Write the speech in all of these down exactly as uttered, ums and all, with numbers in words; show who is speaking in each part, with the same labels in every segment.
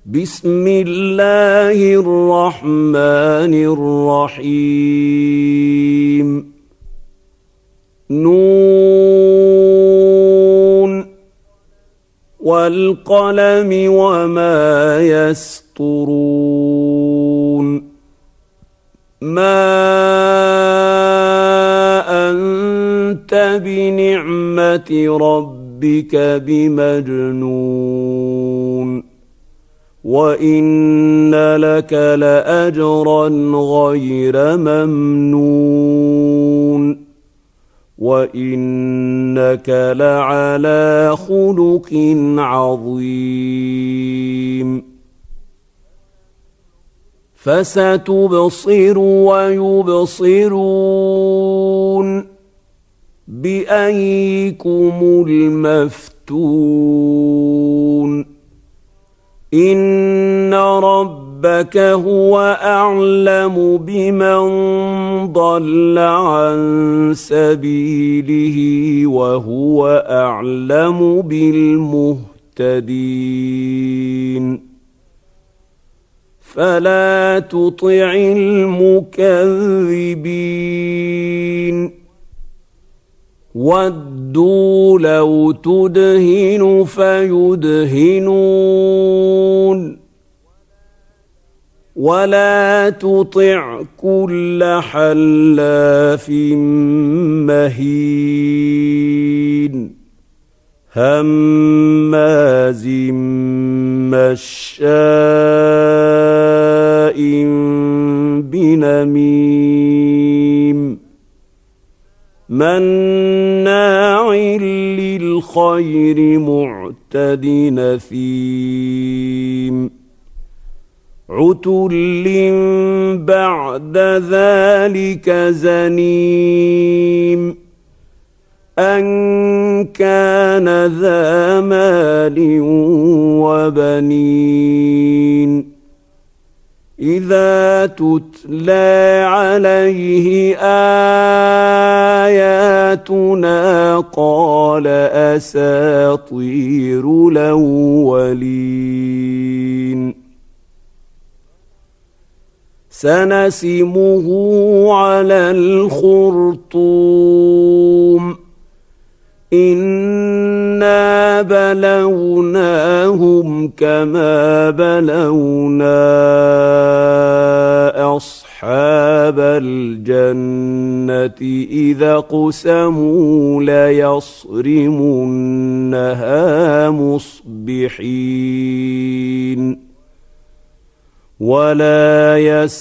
Speaker 1: بسم الله الرحمن الرحيم نون والقلم وما يسطرون ما أنت بنعمة ربك بمجنون وإن لك لأجرا غير ممنون وإنك لعلى خلق عظيم فستبصر ويبصرون بأيكم المفتون إن ربك هو أعلم بمن ضل عن سبيله وهو أعلم بالمهتدين فلا تطع المكذبين ودوا لو تدهن فيدهنون ولا تطع كل حلاف مهين هماز مشاء بنميم مناع للخير معتد نثيم عتل بعد ذلك زنيم أن كان ذا مال وبنين إذا تتلى عليه آياتنا قال أساطير الأولين سنسمه على الخرطوم إنا بلوناهم كما بلونا أصحاب الجنة إذا قسموا ليصرمنها مصبحين ولا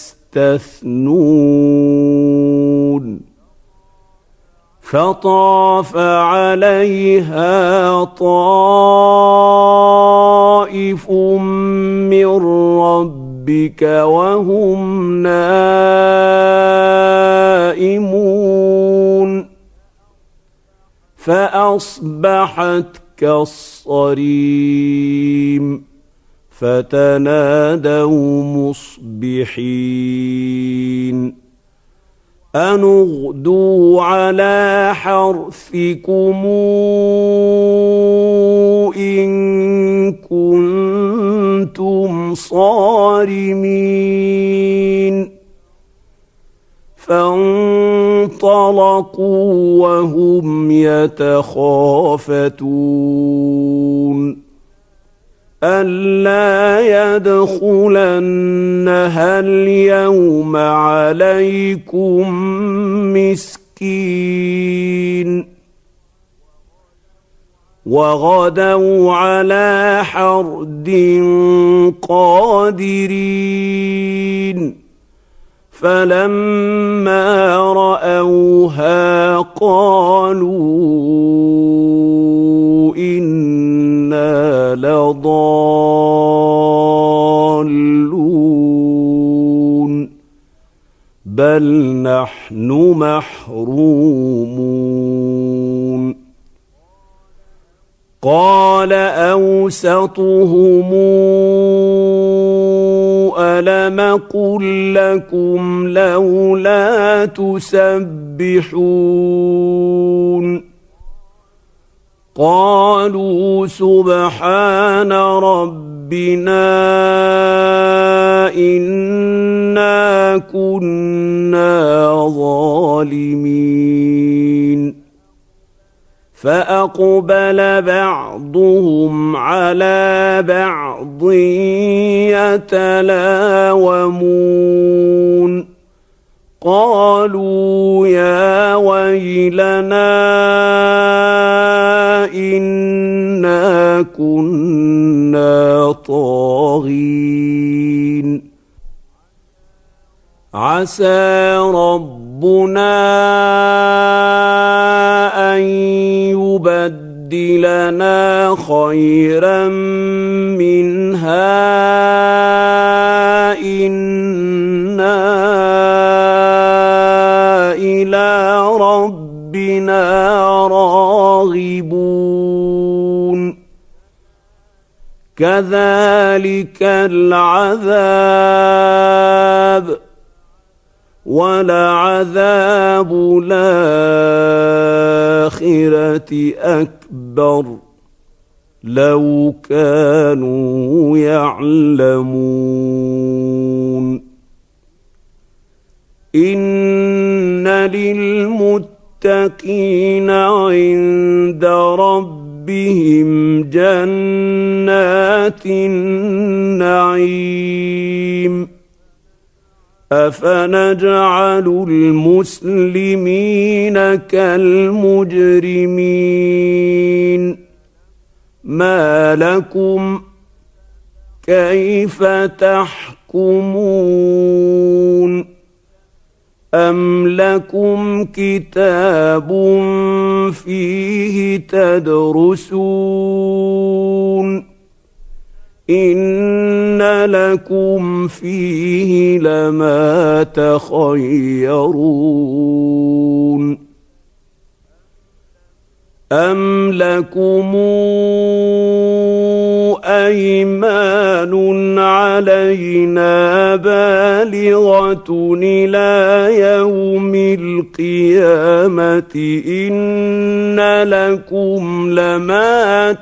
Speaker 1: يستثنون فطاف عليها طائف من ربك وهم نائمون فأصبحت كالصريم فتنادوا مصبحين أن اغدوا على حرثكم إن كنتم صارمين فانطلقوا وهم يتخافتون ألا يدخلنها اليوم عليكم مسكين وغدوا على حرد قادرين فلما رأوها قالوا إنا لضالون بل نحن محرومون قال أوسطهم ألم قل لكم لولا تسبحون قالوا سبحان ربنا إنا كنا ظالمين فأقبل بعضهم على بعض يتلاومون قالوا يا ويلنا إنا كنا طاغين عسى ربنا أن يبدلنا خيرا منها إنا إلى ربنا راغبون كذلك العذاب ولعذاب الآخرة أكبر لو كانوا يعلمون إن للمتقين عند ربهم جنات النعيم أفنجعل المسلمين كالمجرمين ما لكم كيف تحكمون أم لكم كتاب فيه تدرسون إن لكم فيه لما تخيرون أم لكم أيمان علينا بالغة إلى يوم القيامة إن لكم لما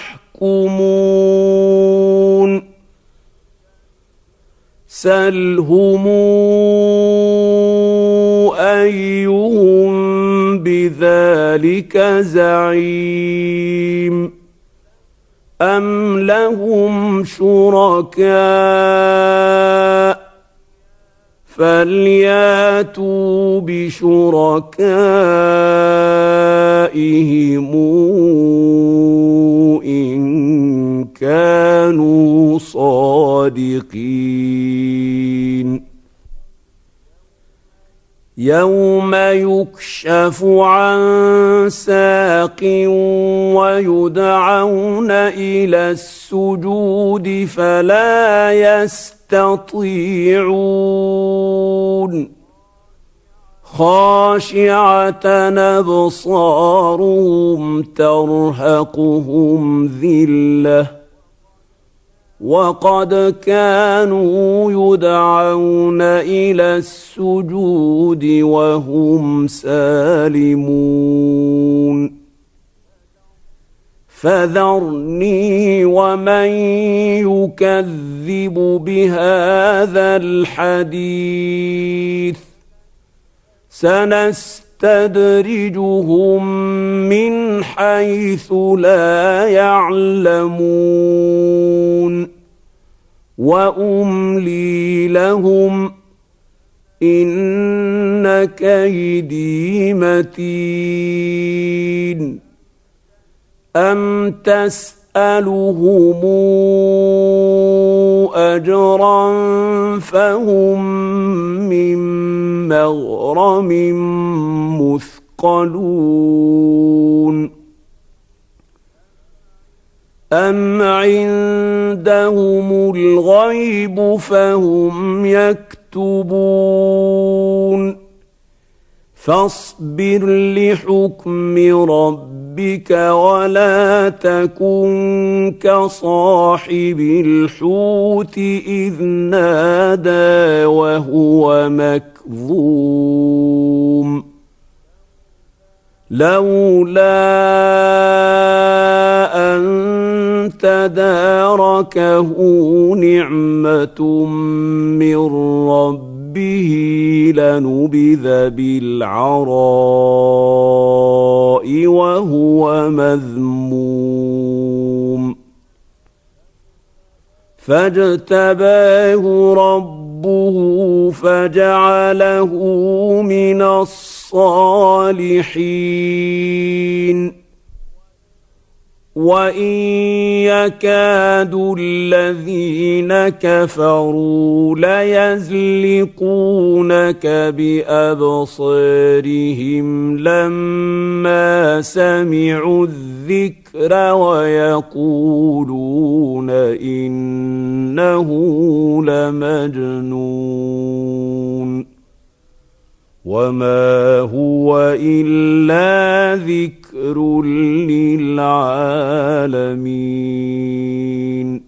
Speaker 1: تحكمون سلهم أيهم بذلك زعيم أم لهم شركاء فلياتوا بشركائهم إن كانوا صادقين يوم يكشف عن ساق ويدعون إلى السجود فلا يستطيعون خاشعة أبصارهم ترهقهم ذلة وقد كانوا يدعون إلى السجود وهم سالمون فذرني ومن يكذب بهذا الحديث سنستدرجهم من حيث لا يعلمون وأملي لهم إن كيدي متين أم تسألهم أجرا فهم من مغرم مثقلون أم عندهم الغيب فهم يكتبون فاصبر لحكم ربك ولا تكن كصاحب الحوت إذ نادى وهو مكظوم لولا أن تداركه نعمة من ربه لنبذ بالعراء وهو مذموم فاجتباه ربه فجعله من الصالحين وإن يكاد الذين كفروا ليزلقونك بأبصارهم لما سمعوا الذكر ويقولون إنه لمجنون وما هو إلا ذكر للعالمين